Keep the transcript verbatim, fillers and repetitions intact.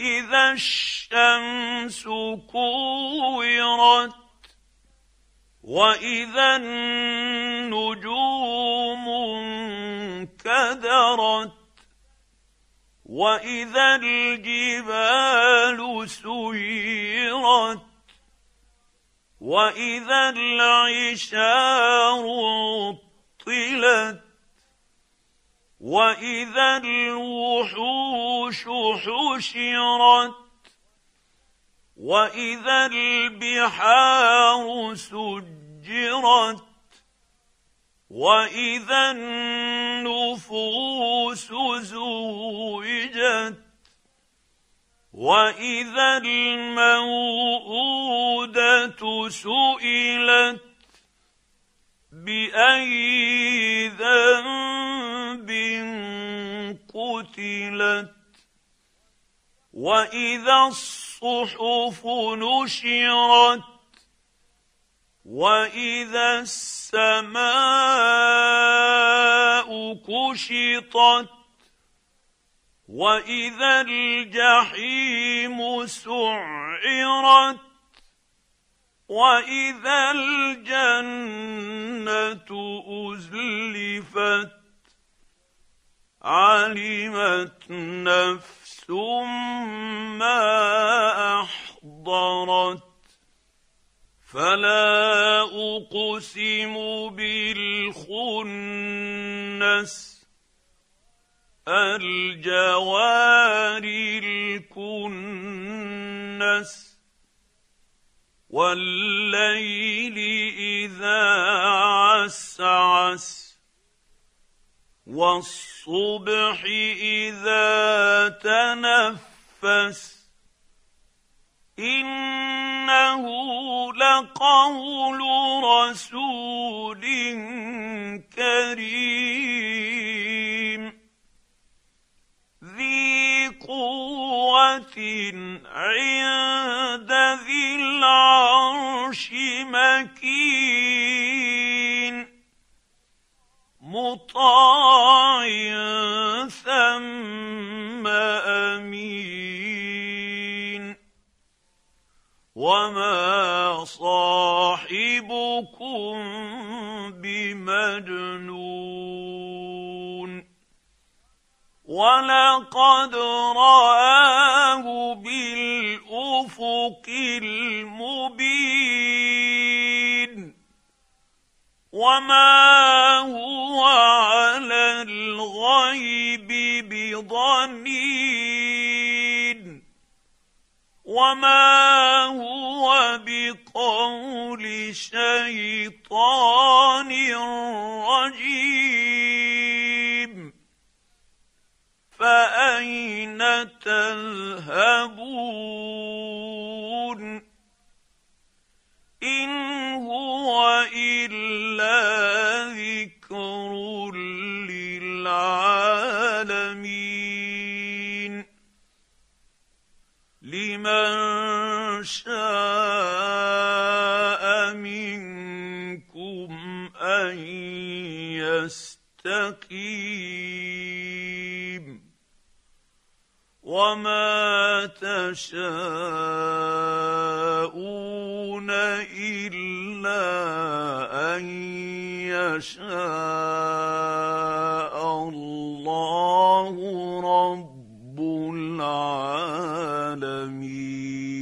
إذا الشمس كورت وإذا النجوم انكدرت وإذا الجبال سيرت وإذا العشار عطلت وإذا الوحوش حشرت وإذا البحار سجرت وإذا النفوس زوجت وإذا الموءودة سئلت بأي ذنب قتلت وإذا الصحف نشرت وإذا السماء كشطت وإذا الجحيم سعرت وإذا الجنة أزلفت علمت نفس ما أحضرت فلا أقسم بالخنس الجوار الكنس والليل إذا عسعس والصبح إذا تنفس إنه لقول رسول كريم ذي قوة عند ذي العرش مكين مطاع ثم أمين وما صاحبكم بمجنون ولقد رآه بالأفق المبين وما هو على الغيب بضنين وما هو بقول شيطان رجيم فأين تذهبون إن هو إلا ذكر للعالمين لمن شاء منكم أن يستقيم وما تشاءون إلا أن يشاء الله رب العالمين.